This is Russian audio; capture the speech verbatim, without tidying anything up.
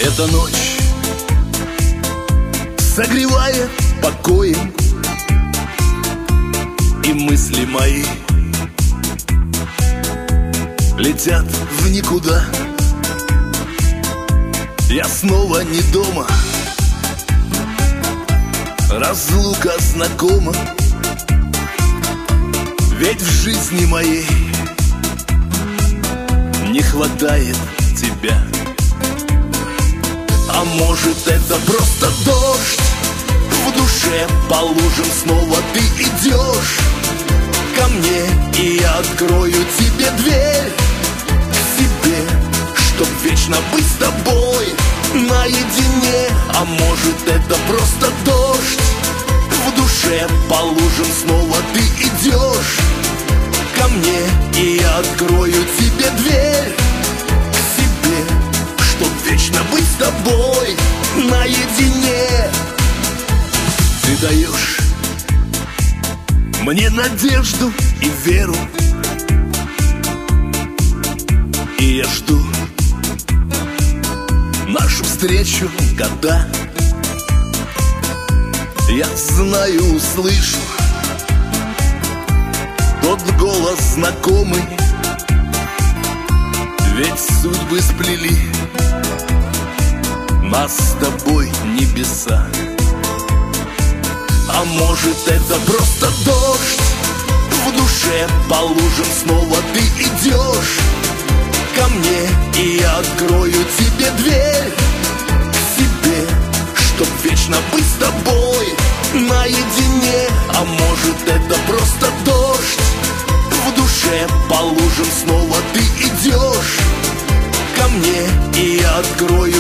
Эта ночь согревает покоем, и мысли мои летят в никуда. Я снова не дома, разлука знакома, ведь в жизни моей не хватает тебя. А может, это просто дождь в душе по лужам, снова ты идешь ко мне, и я открою тебе дверь к себе, чтоб вечно быть с тобой наедине. А может, это просто дождь в душе по лужам, снова ты идешь ко мне, и я открою тебе дверь к себе, чтоб вечно быть с тобой наедине. Ты даешь мне надежду и веру, и я жду нашу встречу, когда я знаю, услышу тот голос знакомый, ведь судьбы сплели нас с тобой небеса. А может, это просто дождь в душе по лужам, снова ты идешь ко мне, и я открою тебе дверь к себе, чтоб вечно быть с тобой наедине. А может, это просто дождь в душе по лужам, снова ты идешь ко мне, и я открою